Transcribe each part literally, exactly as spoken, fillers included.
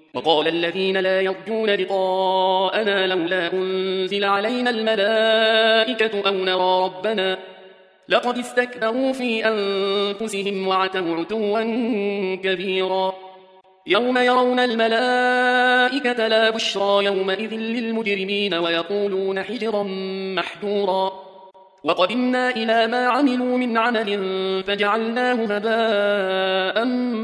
وقال الذين لا يرجون لقاءنا لولا أنزل علينا الملائكة أو نرى ربنا لقد استكبروا في أنفسهم وعتوا عتوا كبيرا يوم يرون الملائكة لا بشرى يومئذ للمجرمين ويقولون حجرا محجورا وقدمنا إلى ما عملوا من عمل فجعلناه هباء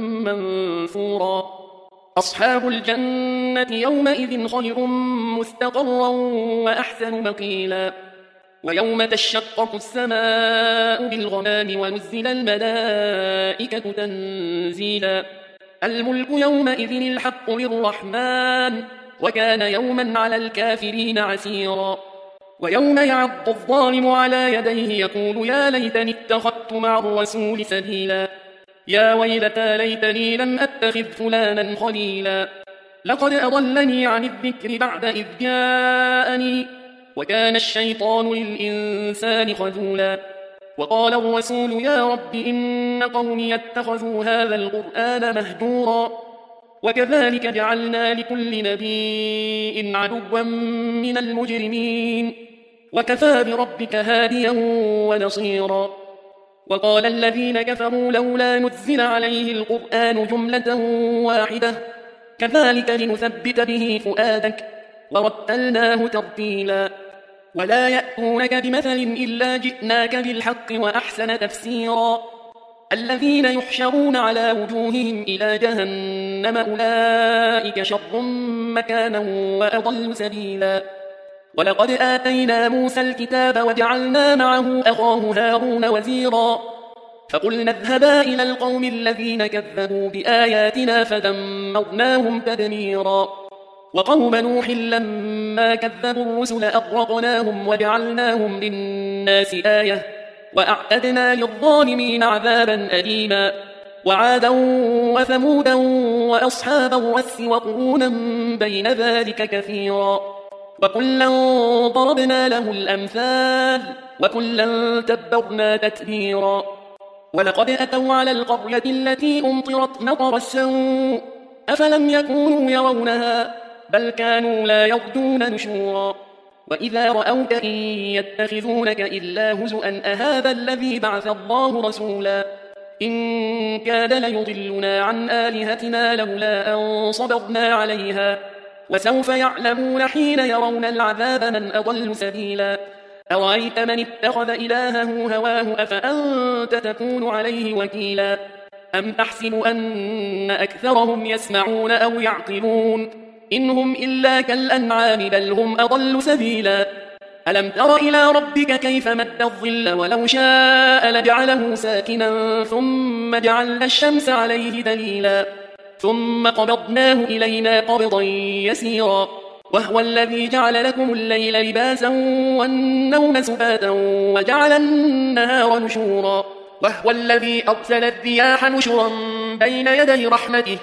منثورا أصحاب الجنة يومئذ خير مستقرا وأحسن مقيلا ويوم تشقق السماء بالغمام ونزل الملائكة تنزيلا الملك يومئذ الحق للرحمن وكان يوما على الكافرين عسيرا ويوم يعض الظالم على يديه يقول يا ليتني اتخذت مع الرسول سبيلا يا ويلتى ليتني لم أتخذ فلانا خليلا لقد أضلني عن الذكر بعد إذ جاءني وكان الشيطان للإنسان خذولا وقال الرسول يا رب إن قومي اتخذوا هذا القرآن مهجورا وكذلك جعلنا لكل نبي عدوا من المجرمين وكفى بربك هاديا ونصيرا وقال الذين كفروا لولا نزل عليه القرآن جملة واحدة كذلك لنثبت به فؤادك ورتلناه ترتيلا ولا يأتونك بمثل إلا جئناك بالحق وأحسن تفسيرا الذين يحشرون على وجوههم إلى جهنم أولئك شر مكانا وأضل سبيلا ولقد آتينا موسى الكتاب وجعلنا معه أخاه هارون وزيرا فقلنا اذهبا إلى القوم الذين كذبوا بآياتنا فدمرناهم تدميرا وقوم نوح لما كذبوا الرسل أغرقناهم وجعلناهم للناس آية وأعتدنا للظالمين عذابا أليما وعادا وثمودا وأصحاب الرس وقرونا بين ذلك كثيرا وكلا ضربنا له الأمثال وكلا تبرنا تتبيرا ولقد أتوا على القرية التي أمطرت مطر السوء أفلم يكونوا يرونها بل كانوا لا يرجون نشورا وإذا رأوك إن يتخذونك إلا هزؤا أهذا الذي بعث الله رسولا إن كاد ليضلنا عن آلهتنا لولا أن صبرنا عليها وسوف يعلمون حين يرون العذاب من أضل سبيلا أرأيت من اتخذ إلهه هواه أفأنت تكون عليه وكيلا أم تحسب أن أكثرهم يسمعون أو يعقلون إنهم إلا كالأنعام بل هم أضل سبيلا ألم تر إلى ربك كيف مد الظل ولو شاء لجعله ساكنا ثم جعلنا الشمس عليه دليلا ثم قبضناه إلينا قبضا يسيرا وهو الذي جعل لكم الليل لباسا والنوم سباتا وجعل النهار نشورا وهو الذي أرسل الرياح نشرا بين يدي رحمته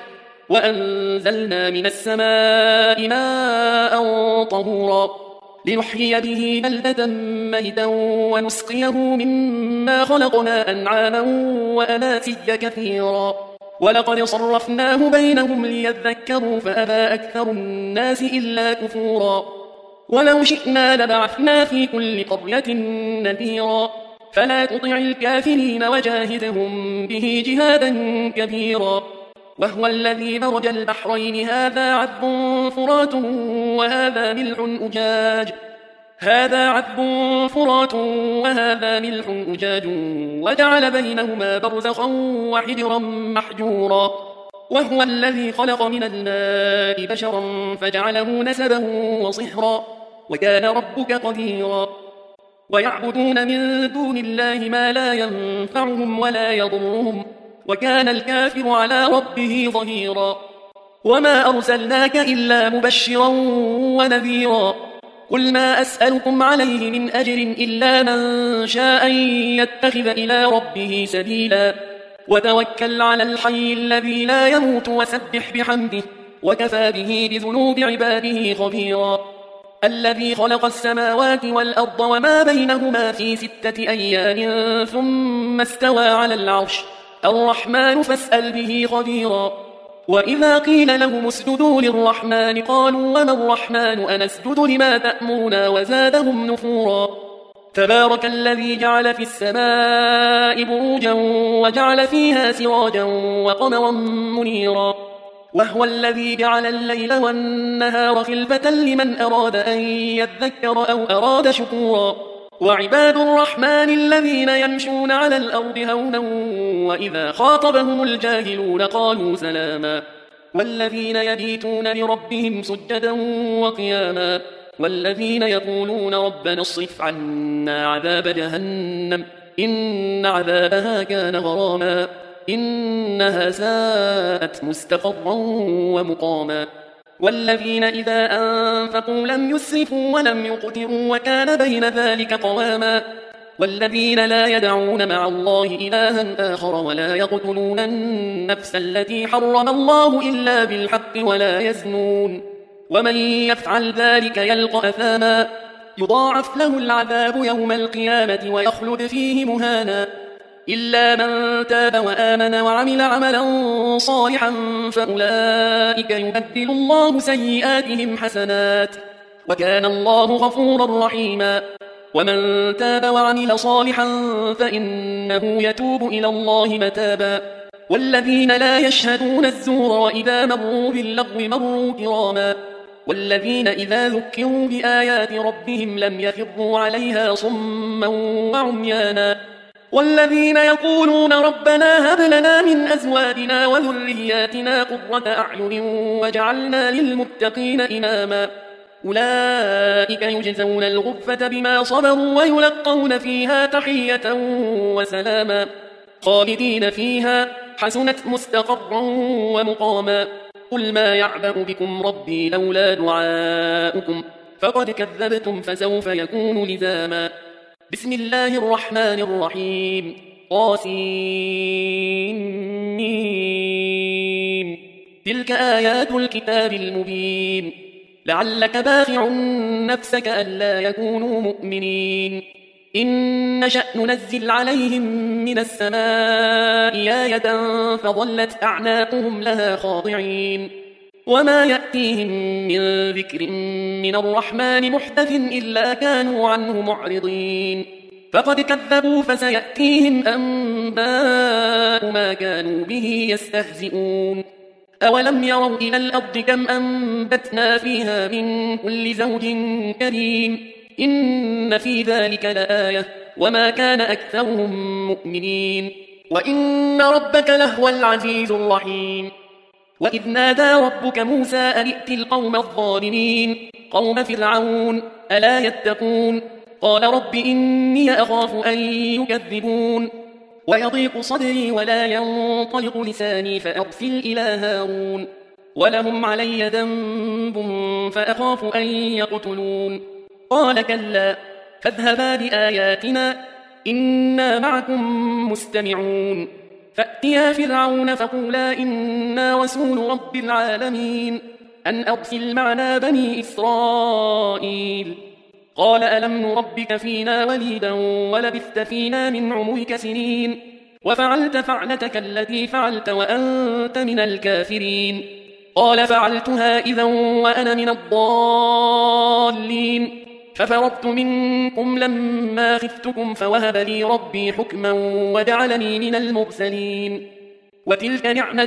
وأنزلنا من السماء ماء طهورا لنحيي به بلدة ميتا ونسقيه مما خلقنا أنعاما وأناسيا كثيرا ولقد صرفناه بينهم ليذكروا فأبى أكثر الناس إلا كفورا ولو شئنا لبعثنا في كل قرية نذيرا فلا تطع الكافرين وجاهدهم به جهادا كبيرا وهو الذي مرج البحرين هذا عذب فرات وهذا ملح أجاج هذا عذب فرات وهذا ملح أجاج وجعل بينهما برزخا وحجرا محجورا وهو الذي خلق من الماء بشرا فجعله نسبا وصهرا وكان ربك قديرا ويعبدون من دون الله ما لا ينفعهم ولا يضرهم وكان الكافر على ربه ظهيرا وما أرسلناك إلا مبشرا ونذيرا قل ما أسألكم عليه من أجر إلا من شاء يتخذ إلى ربه سبيلا وتوكل على الحي الذي لا يموت وسبح بحمده وكفى به بذنوب عباده خبيرا الذي خلق السماوات والأرض وما بينهما في ستة أيام ثم استوى على العرش الرحمن فاسأل به خبيرا وإذا قيل لهم اسجدوا للرحمن قالوا وما الرحمن أنسجد لما تأمرنا وزادهم نفورا تبارك الذي جعل في السماء بروجا وجعل فيها سراجا وقمرا منيرا وهو الذي جعل الليل والنهار خلفة لمن أراد أن يذكر أو أراد شكورا وعباد الرحمن الذين يمشون على الأرض هونا وإذا خاطبهم الجاهلون قالوا سلاما والذين يبيتون لربهم سجدا وقياما والذين يقولون ربنا اصرف عنا عذاب جهنم إن عذابها كان غراما إنها ساءت مستقرا ومقاما والذين إذا أنفقوا لم يسرفوا ولم يقتروا وكان بين ذلك قواما والذين لا يدعون مع الله إلها آخر ولا يقتلون النفس التي حرم الله إلا بالحق ولا يزنون ومن يفعل ذلك يلقى أثاما يضاعف له العذاب يوم القيامة ويخلد فيه مهانا إلا من تاب وآمن وعمل عملا صالحا فأولئك يبدل الله سيئاتهم حسنات وكان الله غفورا رحيما ومن تاب وعمل صالحا فإنه يتوب إلى الله متابا والذين لا يشهدون الزور وإذا مروا باللغو مروا كراما والذين إذا ذكروا بآيات ربهم لم يخروا عليها صما وعميانا والذين يقولون ربنا هب لنا من أزواجنا وذرياتنا قرة أعين وجعلنا للمتقين إماما أولئك يجزون الغرفة بما صبروا ويلقون فيها تحية وسلاما خالدين فيها حسنت مستقرا ومقاما قل ما يعبأ بكم ربي لولا دعاؤكم فقد كذبتم فسوف يكون لزاما بسم الله الرحمن الرحيم طاسين تلك آيات الكتاب المبين لعلك باخع نفسك ألا يكونوا مؤمنين إن نشأ ننزل عليهم من السماء آية فظلت أعناقهم لها خاضعين وما يأتيهم من ذكر من الرحمن محدث إلا كانوا عنه معرضين فقد كذبوا فسيأتيهم أنباء ما كانوا به يستهزئون أولم يروا إلى الأرض كم أنبتنا فيها من كل زوج كريم إن في ذلك لآية وما كان أكثرهم مؤمنين وإن ربك لهو العزيز الرحيم وإذ نادى ربك موسى أن ائت القوم الظالمين قوم فرعون ألا يتقون قال رب إني أخاف أن يكذبون ويضيق صدري ولا ينطلق لساني فأرسل إلى هارون ولهم علي ذنب فأخاف أن يقتلون قال كلا فاذهبا بآياتنا إنا معكم مستمعون فأتيا فرعون فقولا إنا رسول رب العالمين أن أرسل معنا بني إسرائيل قال ألم نربك فينا وليدا ولبثت فينا من عمرك سنين وفعلت فعلتك التي فعلت وأنت من الكافرين قال فعلتها إذا وأنا من الضالين ففررت منكم لما خفتكم فوهب لي ربي حكما وجعلني من المرسلين وتلك نعمة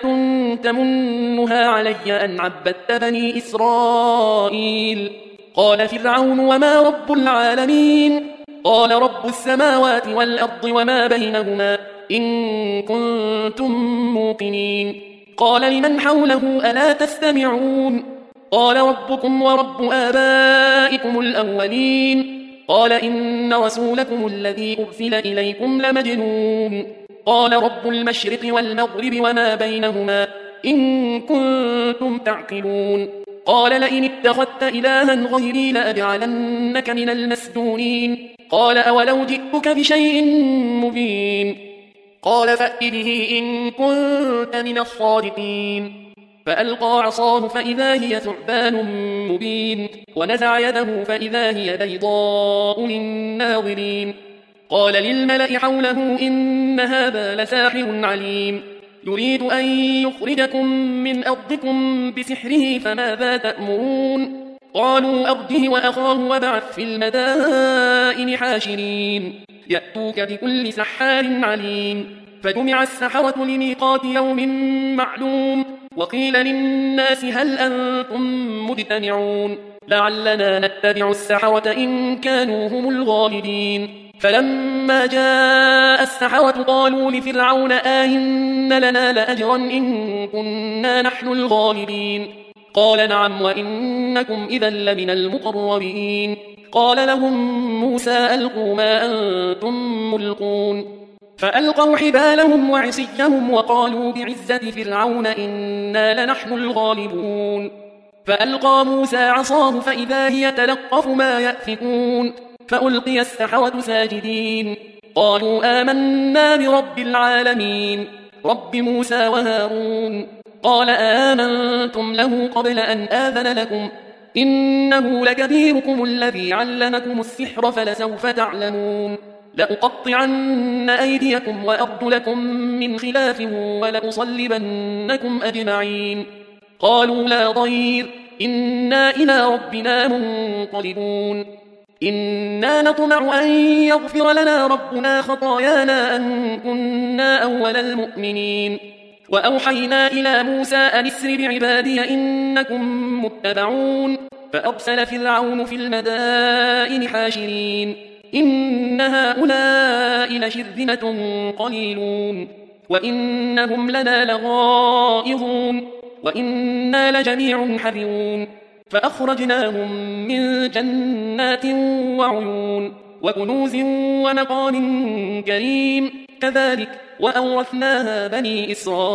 تمنها علي أن عبدت بني إسرائيل قال فرعون وما رب العالمين قال رب السماوات والأرض وما بينهما إن كنتم موقنين قال لمن حوله ألا تستمعون قال ربكم ورب آبائكم الأولين قال إن رسولكم الذي أرسل إليكم لمجنون قال رب المشرق والمغرب وما بينهما إن كنتم تعقلون قال لئن اتخذت إلها غيري لأجعلنك من المسجونين قال أولو جئتك بشيء مبين قال فأت به إن كنت من الصادقين فألقى عصاه فإذا هي ثعبان مبين ونزع يده فإذا هي بيضاء للناظرين قال للملأ حوله إن هذا لساحر عليم يريد أن يخرجكم من أرضكم بسحره فماذا تأمرون قالوا أرجه وأخاه وابعث في المدائن حاشرين يأتوك بكل سحار عليم فجمع السحرة لميقات يوم معلوم وقيل للناس هل أنتم مجتمعون لعلنا نتبع السحرة إن كانوا هم الغالبين فلما جاء السحرة قالوا لفرعون آئن لنا لأجرا إن كنا نحن الغالبين قال نعم وإنكم إذا لمن المقربين قال لهم موسى ألقوا ما أنتم ملقون فألقوا حبالهم وعصيهم وقالوا بعزة فرعون إنا لنحن الغالبون فألقى موسى عصاه فإذا هي تلقف ما يأفكون فألقي السحرة ساجدين قالوا آمنا برب العالمين رب موسى وهارون قال آمنتم له قبل أن آذن لكم إنه لكبيركم الذي علمكم السحر فلسوف تعلمون لأقطعن أيديكم وأرجلكم من خلاف ولأصلبنكم أجمعين قالوا لا ضير إنا إلى ربنا منقلبون إنا نطمع أن يغفر لنا ربنا خطايانا أن كنا أول المؤمنين وأوحينا إلى موسى أن اسر بعبادي إنكم متبعون فأرسل فرعون في المدائن حاشرين إن هؤلاء لشرذمة قليلون وإنهم لنا لغائظون وإنا لجميع حذرون فأخرجناهم من جنات وعيون وكنوز ومقام كريم كذلك وأورثناها بني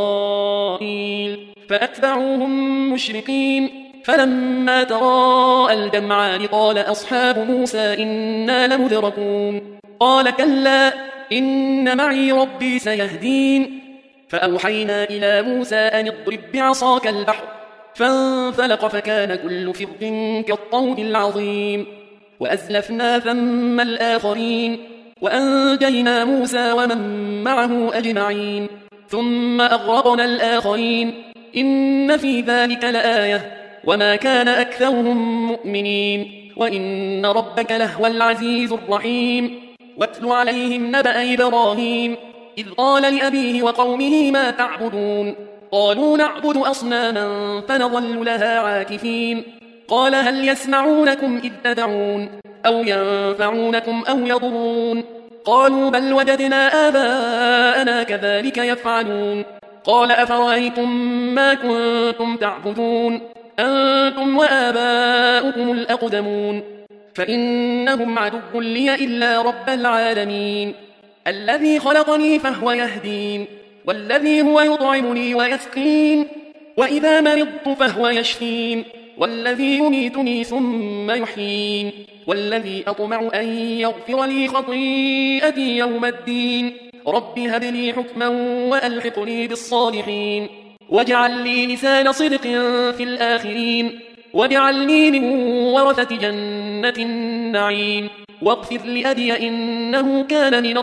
إسرائيل فأتبعوهم مشرقين فلما تراءى الجمعان قال أصحاب موسى إنا لمدركون قال كلا إن معي ربي سيهدين فأوحينا إلى موسى أن اضرب بعصاك البحر فانفلق فكان كل فرق كالطود العظيم وأزلفنا ثم الآخرين وأنجينا موسى ومن معه أجمعين ثم أغرقنا الآخرين إن في ذلك لآية وما كان أكثرهم مؤمنين وإن ربك لهو العزيز الرحيم واتل عليهم نبأ إبراهيم إذ قال لأبيه وقومه ما تعبدون قالوا نعبد أصناما فنظل لها عاكفين قال هل يسمعونكم إذ تدعون أو ينفعونكم أو يضرون قالوا بل وجدنا آباءنا كذلك يفعلون قال أفرأيتم ما كنتم تعبدون أنتم وآباؤكم الأقدمون فإنهم عدو لي إلا رب العالمين الذي خلقني فهو يهدين والذي هو يطعمني ويسقين وإذا مرضت فهو يشفين والذي يميتني ثم يحيين والذي أطمع أن يغفر لي خطيئتي يوم الدين رب هب لي حكما وألحقني بالصالحين واجعل لي لسان صدق في الآخرين واجعلني من ورثة جنة النعيم واغفر لأبي إنه كان من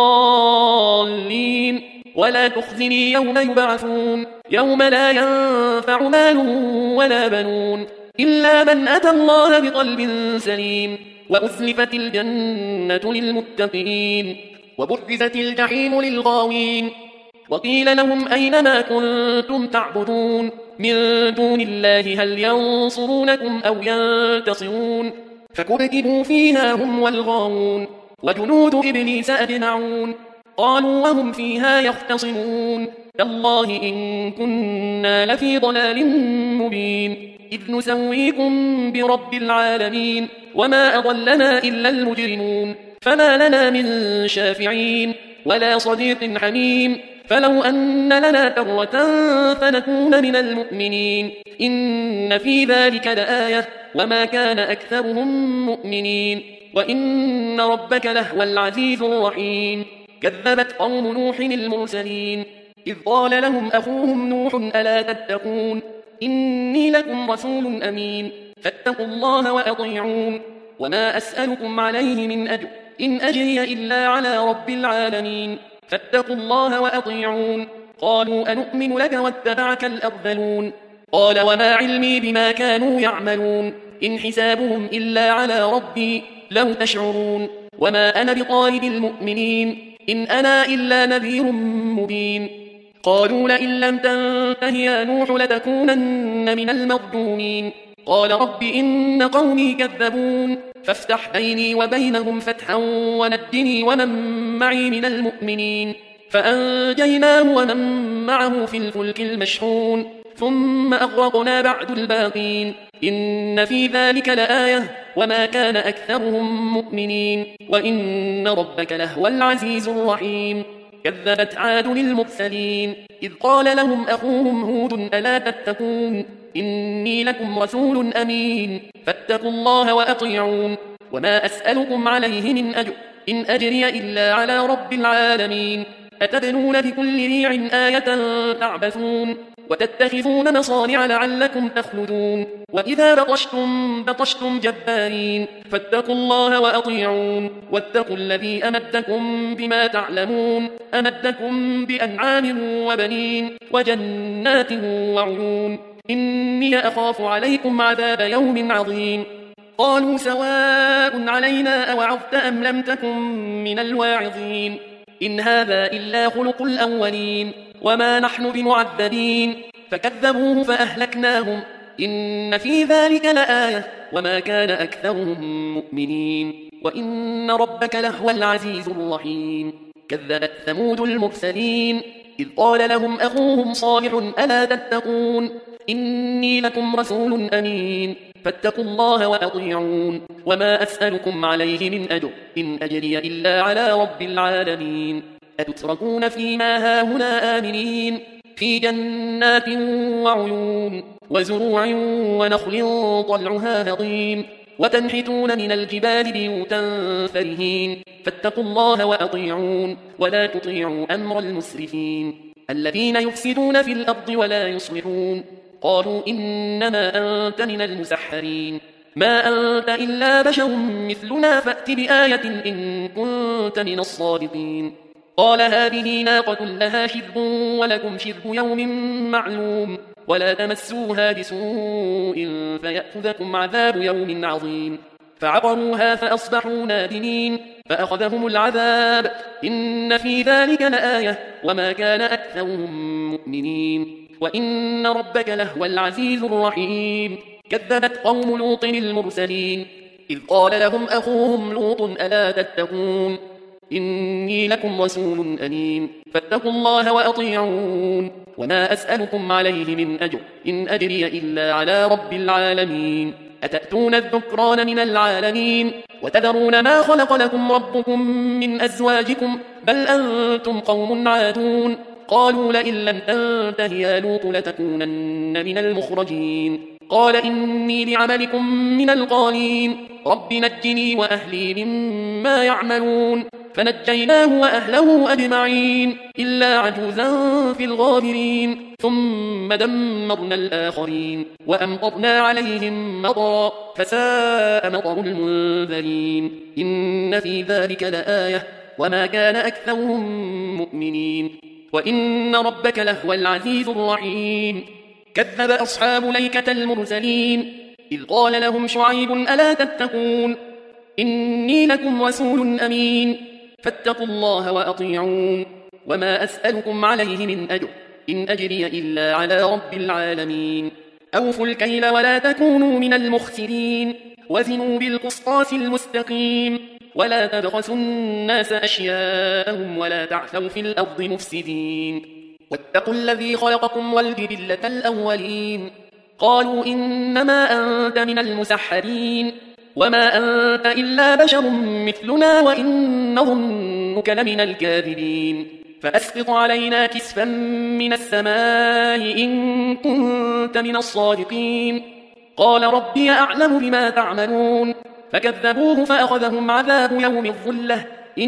الضالين ولا تخزني يوم يبعثون يوم لا ينفع مال ولا بنون إلا من أتى الله بقلب سليم وأزلفت الجنة للمتقين وبرزت الجحيم للغاوين وقيل لهم أين ما كنتم تعبدون من دون الله هل ينصرونكم أو ينتصرون فكبكبوا فيها هم والغاوون وجنود إبليس أجمعون قالوا وهم فيها يختصمون تالله إن كنا لفي ضلال مبين إذ نسويكم برب العالمين وما أضلنا إلا المجرمون فما لنا من شافعين ولا صديق حميم فلو أن لنا كرة فنكون من المؤمنين إن في ذلك لآية وما كان أكثرهم مؤمنين وإن ربك لهو العزيز الرحيم كذبت قوم نوح المرسلين إذ قال لهم أخوهم نوح ألا تتقون إني لكم رسول أمين فاتقوا الله وأطيعون وما أسألكم عليه من أجر إن أجري إلا على رب العالمين فاتقوا الله وأطيعون قالوا أنؤمن لك واتبعك الأرذلون قال وما علمي بما كانوا يعملون إن حسابهم إلا على ربي لو تشعرون وما أنا بطارد المؤمنين إن أنا إلا نذير مبين قالوا لئن لم تنته يا نوح لتكونن من المرجومين قال رب إن قومي كذبون فافتح بيني وبينهم فتحا ونجني ومن معي من المؤمنين فأنجيناه ومن معه في الفلك المشحون ثم أغرقنا بعد الباقين إن في ذلك لآية وما كان أكثرهم مؤمنين وإن ربك لهو العزيز الرحيم كذبت عاد المرسلين إذ قال لهم أخوهم هود ألا تتقون إني لكم رسول أمين فاتقوا الله وأطيعون وما أسألكم عليه من أجر إن أجري إلا على رب العالمين أتبنون بكل ريع آية تعبثون وتتخذون مصانع لعلكم تخلدون وإذا بطشتم بطشتم جبارين فاتقوا الله وأطيعون واتقوا الذي أمدكم بما تعلمون أمدكم بأنعام وبنين وجنات وعيون إني أخاف عليكم عذاب يوم عظيم قالوا سواء علينا أوعظت أم لم تكن من الواعظين إن هذا إلا خلق الأولين وما نحن بمعذبين فكذبوه فأهلكناهم إن في ذلك لآية وما كان أكثرهم مؤمنين وإن ربك لهو العزيز الرحيم كذبت ثمود المرسلين إذ قال لهم أخوهم صالح ألا تتقون إني لكم رسول أمين فاتقوا الله وأطيعون وما أسألكم عليه من أجر إن أجري إلا على رب العالمين أتتركون فيما هاهنا آمنين في جنات وعيون وزروع ونخل طلعها هضيم وتنحتون من الجبال بيوتا فرهين فاتقوا الله وأطيعون ولا تطيعوا أمر المسرفين الذين يفسدون في الأرض ولا يصلحون قالوا إنما أنت من المسحرين ما أنت إلا بشر مثلنا فأت بآية إن كنت من الصادقين قال هذه ناقة لها شرب ولكم شرب يوم معلوم ولا تمسوها بسوء فيأخذكم عذاب يوم عظيم فعقروها فأصبحوا نادمين فأخذهم العذاب إن في ذلك لآية وما كان أكثرهم مؤمنين وإن ربك لهو العزيز الرحيم كذبت قوم لوط المرسلين إذ قال لهم أخوهم لوط ألا تتقون إني لكم رسول أمين فاتقوا الله وأطيعون وما أسألكم عليه من أجر إن أجري إلا على رب العالمين أتأتون الذكران من العالمين وتذرون ما خلق لكم ربكم من أزواجكم بل أنتم قوم عادون قالوا لئن لم تنته يا لوط لتكونن من المخرجين قال إني لعملكم من القالين رب نجني وأهلي مما يعملون فنجيناه وأهله أجمعين إلا عجوزا في الغابرين ثم دمرنا الآخرين وأمطرنا عليهم مطرا فساء مطر المنذرين إن في ذلك لآية وما كان أكثرهم مؤمنين وإن ربك لهو العزيز الرحيم كذب أصحاب ليكة المرسلين إذ قال لهم شعيب ألا تتقون إني لكم رسول أمين فاتقوا الله وأطيعون وما أسألكم عليه من أجر إن أجري إلا على رب العالمين أوفوا الكيل ولا تكونوا من المخسرين وزنوا بالقسطاس المستقيم ولا تبخسوا الناس أشياءهم ولا تعثوا في الأرض مفسدين واتقوا الذي خلقكم والجبلة الأولين قالوا إنما أنت من المسحرين وما أنت إلا بشر مثلنا وإن نظنك لمن الكاذبين فأسقط علينا كسفا من السماء إن كنت من الصادقين قال ربي أعلم بما تعملون فكذبوه فأخذهم عذاب يوم الظلة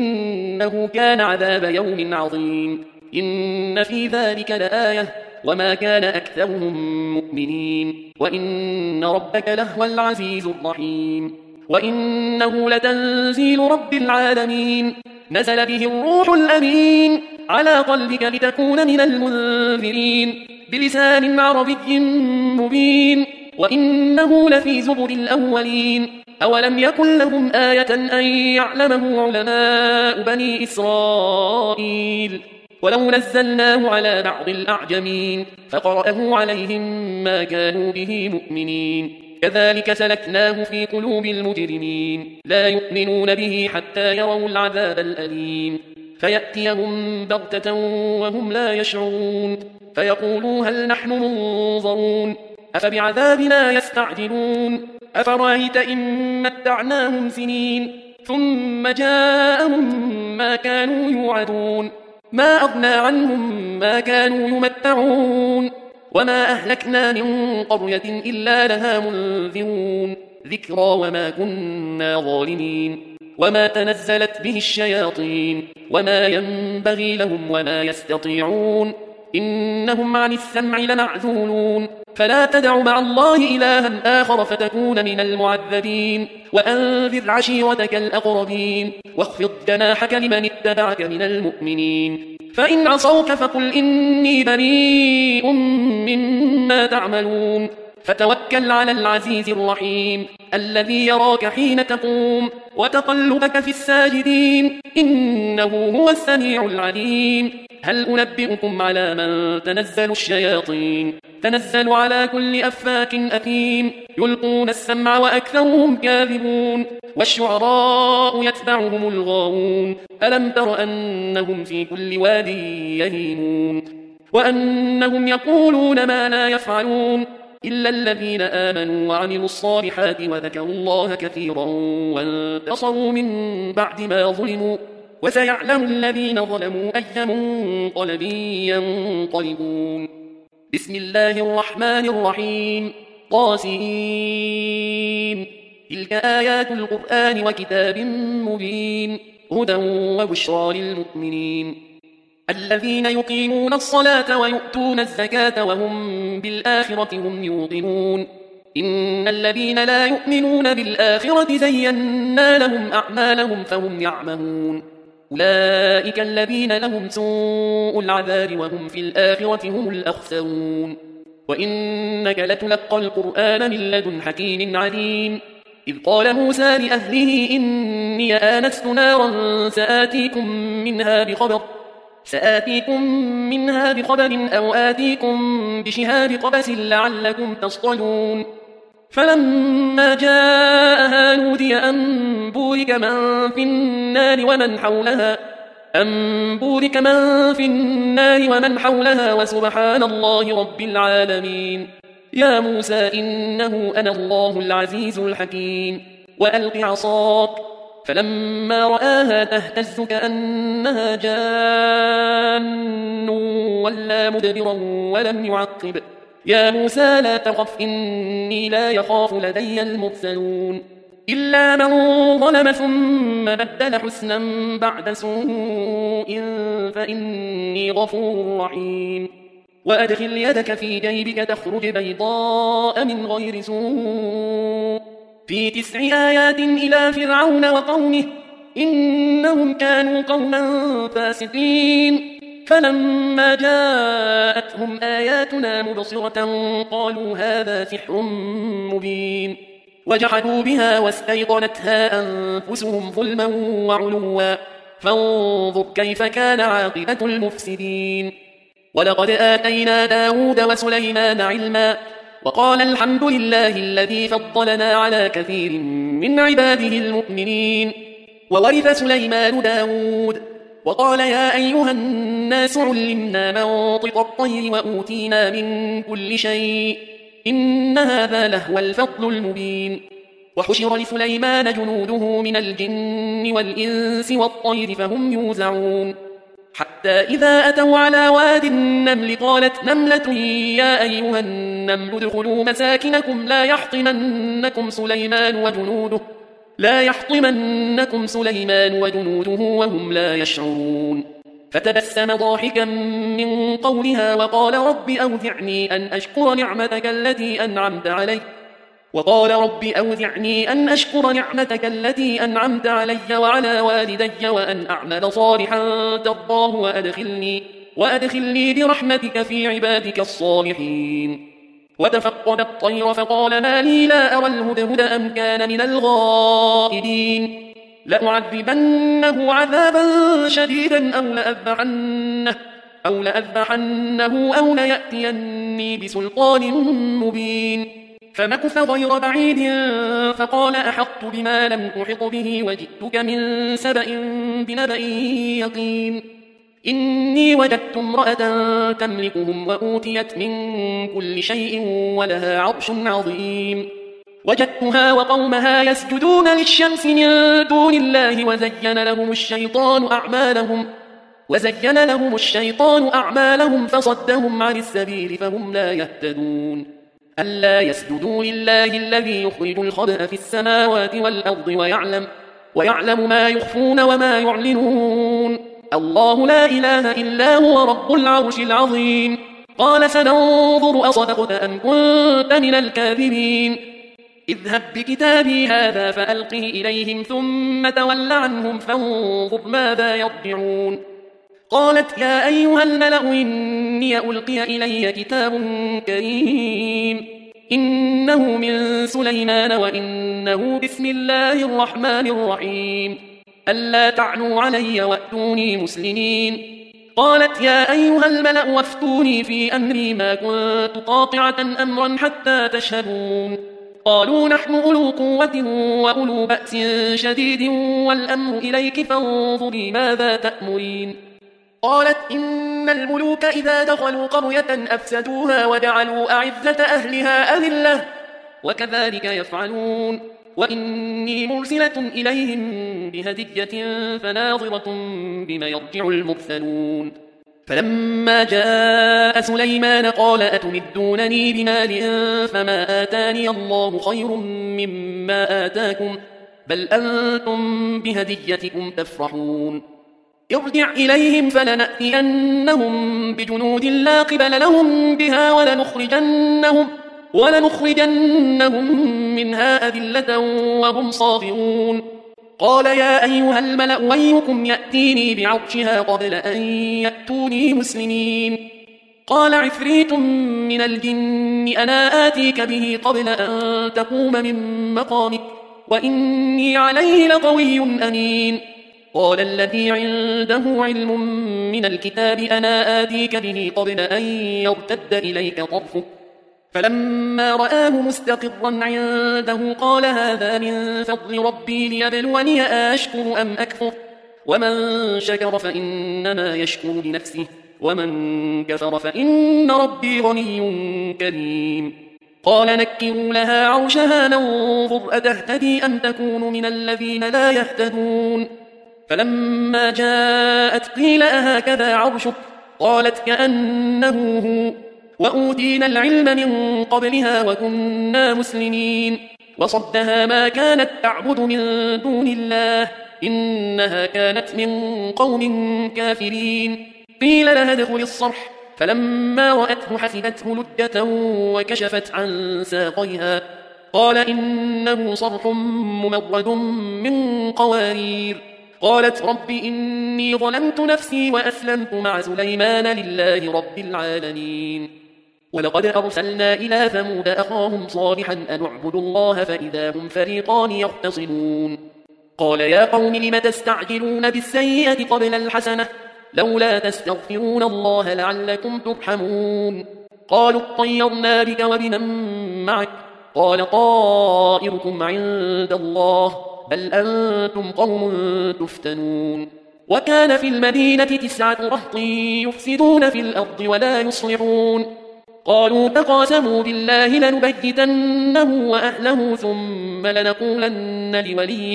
إنه كان عذاب يوم عظيم إن في ذلك لآية وما كان أكثرهم مؤمنين وإن ربك لهو العزيز الرحيم وإنه لتنزيل رب العالمين نزل به الروح الأمين على قلبك لتكون من المنذرين بلسان عربي مبين وإنه لفي زبر الأولين أولم يكن لهم آية أن يعلمه علماء بني إسرائيل ولو نزلناه على بعض الأعجمين فقرأه عليهم ما كانوا به مؤمنين كذلك سلكناه في قلوب المجرمين لا يؤمنون به حتى يروا العذاب الأليم فيأتيهم بغتة وهم لا يشعرون فيقولوا هل نحن منظرون أفبعذابنا يستعجلون أفرأيت إن متعناهم سنين ثم جاءهم ما كانوا يوعدون ما أغنى عنهم ما كانوا يمتعون وما أهلكنا من قرية إلا لها منذرون ذكرى وما كنا ظالمين وما تنزلت به الشياطين وما ينبغي لهم وما يستطيعون إنهم عن السمع لمعزولون فلا تدع مع الله إلها آخر فتكون من المعذبين وأنذر عشيرتك الأقربين واخفض جناحك لمن اتبعك من المؤمنين فإن عصوك فقل إني بريء مما تعملون فتوكل على العزيز الرحيم الذي يراك حين تقوم وتقلبك في الساجدين إنه هو السميع العليم هل أنبئكم على من تنزل الشياطين تنزل على كل أفاك أثيم يلقون السمع وأكثرهم كاذبون والشعراء يتبعهم الغاوون ألم تر أنهم في كل واد يهيمون وأنهم يقولون ما لا يفعلون إلا الذين آمنوا وعملوا الصالحات وذكروا الله كثيرا وانتصروا من بعد ما ظلموا وسيعلم الذين ظلموا أي منقلب ينقلبون بسم الله الرحمن الرحيم طاسين تلك آيات القرآن وكتاب مبين هدى وبشرى للمؤمنين الذين يقيمون الصلاة ويؤتون الزكاة وهم بالآخرة هم يوقنون إن الذين لا يؤمنون بالآخرة زينا لهم أعمالهم فهم يعمهون أولئك الذين لهم سوء العذاب وهم في الآخرة هم الأخسرون وإنك لتلقى القرآن من لدن حكيم عليم إذ قال موسى لأهله إني آنست نارا سآتيكم منها بخبر سآتيكم منها بخبر أو آتيكم بشهاب قبس لعلكم تصطلون فلما جاءها نودي أن بورك من في النار ومن حولها أن بورك من في النار ومن حولها وسبحان الله رب العالمين يا موسى إنه أنا الله العزيز الحكيم وألق عصاك فلما رآها تهتز كأنها جان ولا مدبرا ولم يعقب يا موسى لا تخف إني لا يخاف لدي المرسلون إلا من ظلم ثم بدل حسنا بعد سوء فإني غفور رحيم وأدخل يدك في جيبك تخرج بيضاء من غير سوء في تسع آيات إلى فرعون وقومه إنهم كانوا قوما فاسقين فلما جاءتهم آياتنا مبصرة قالوا هذا سحر مبين وجحدوا بها واستيقنتها أنفسهم ظلما وعلوا فانظر كيف كان عاقبة المفسدين ولقد آتينا داود وسليمان علما وقال الحمد لله الذي فضلنا على كثير من عباده المؤمنين وورث سليمان داود وقال يا أيها الناس علمنا منطق الطير وأوتينا من كل شيء إن هذا لهو الفضل المبين وحشر لسليمان جنوده من الجن والإنس والطير فهم يوزعون حتى إذا أتوا على واد النمل قالت نملة يا أيها النمل ادخلوا مساكنكم لا يحطمنكم سليمان وجنوده لا يحطمنكم سليمان وجنوده وهم لا يشعرون فتبسم ضاحكا من قولها وقال رب أوزعني أن أشكر نعمتك التي أنعمت علي وقال رب أوزعني أن أشكر نعمتك التي أنعمت علي وعلى والدي وأن أعمل صالحا ترضاه وأدخلني, وأدخلني برحمتك في عبادك الصالحين. وتفقد الطير فقال ما لي لا أرى الهدهد أم كان من الغائبين لأعذبنه عذابا شديدا أو لأذبحنه أو لأذبحنه أو ليأتيني بسلطان مبين. فمكث غير بعيد فقال أحطت بما لم تحط به وجئتك من سبأ بنبأ يقين إني وجدت امرأة تملكهم وأوتيت من كل شيء ولها عرش عظيم وجدتها وقومها يسجدون للشمس من دون الله وزين لهم الشيطان أعمالهم وزين لهم الشيطان أعمالهم فصدهم عن السبيل فهم لا يهتدون ألا يسجدوا لله الذي يخرج الخبأ في السماوات والأرض ويعلم, ويعلم ما يخفون وما يعلنون الله لا إله إلا هو رب العرش العظيم. قال سننظر أصدقت أم كنت من الكاذبين اذهب بكتابي هذا فألقه إليهم ثم تول عنهم فانظر ماذا يرجعون. قالت يا أيها الملأ إني ألقي إلي كتاب كريم إنه من سليمان وإنه بسم الله الرحمن الرحيم ألا تعلوا علي وأتوني مسلمين. قالت يا أيها الملأ وافتوني في أمري ما كنت قاطعة أمرا حتى تشهدون. قالوا نحن أولو قوة وأولو بأس شديد والأمر إليك فانظري ماذا تأمرين. قالت إن الملوك إذا دخلوا قرية أفسدوها وجعلوا أعزة أهلها أذلة وكذلك يفعلون وإني مرسلة إليهم بهدية فناظرة بما يرجع المرسلون. فلما جاء سليمان قال أتمدونني بمال فما آتاني الله خير مما آتاكم بل أنتم بهديتكم تفرحون. ارجع إليهم فلنأتينهم بجنود لا قبل لهم بها ولنخرجنهم, ولنخرجنهم منها أذلة وهم صاغرون. قال يا أيها الملأ أيكم يأتيني بعرشها قبل أن يأتوني مسلمين. قال عفريت من الجن أنا آتيك به قبل أن تقوم من مقامك وإني عليه لقوي أمين. قال الذي عنده علم من الكتاب أنا آتيك به قبل أن يرتد إليك طرفك فلما رآه مستقرا عنده قال هذا من فضل ربي ليبلوني أشكر أم أكفر ومن شكر فإنما يشكر لنفسه ومن كفر فإن ربي غني كريم. قال نكروا لها عرشها ننظر أتهتدي أم تكون من الذين لا يهتدون. فلما جاءت قيل أهكذا عرشك قالت كأنه هو وأوتينا العلم من قبلها وكنا مسلمين. وصدها ما كانت تعبد من دون الله إنها كانت من قوم كافرين. قيل لها ادخل الصرح فلما رأته حسبته لجة وكشفت عن ساقيها قال إنه صرح ممرد من قوارير. قالت رب إني ظلمت نفسي وأسلمت مع سليمان لله رب العالمين. ولقد أرسلنا إلى ثمود أخاهم صالحا أن اعبدوا الله فإذا هم فريقان يختصمون. قال يا قوم لم تستعجلون بالسيئة قبل الحسنة لولا تستغفرون الله لعلكم ترحمون. قالوا اطيرنا بك وبمن معك قال طائركم عند الله بل أنتم قوم تفتنون. وكان في المدينة تسعة رهط يفسدون في الأرض ولا يصلحون. قالوا تقاسموا بالله لنبيتنه وأهله ثم لنقولن لوليه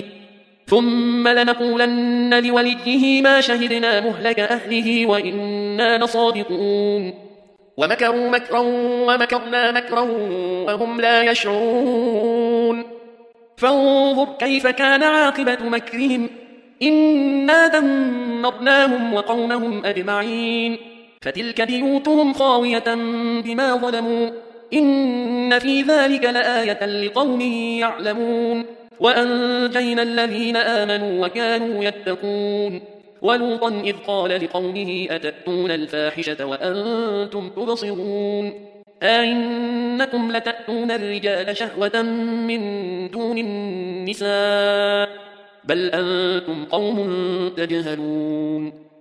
ثم لنقولن لوليه ما شهدنا مهلك أهله وإنا لصادقون. ومكروا مكرا ومكرنا مكرا وهم لا يشعرون. فانظر كيف كان عاقبة مكرهم إنا دمرناهم وقومهم أجمعين. فتلك بيوتهم خاوية بما ظلموا إن في ذلك لآية لقوم يعلمون وأنجينا الذين آمنوا وكانوا يتقون ولوطا إذ قال لقومه أتأتون الفاحشة وأنتم تبصرون أئنكم لتأتون الرجال شهوة من دون النساء بل أنتم قوم تجهلون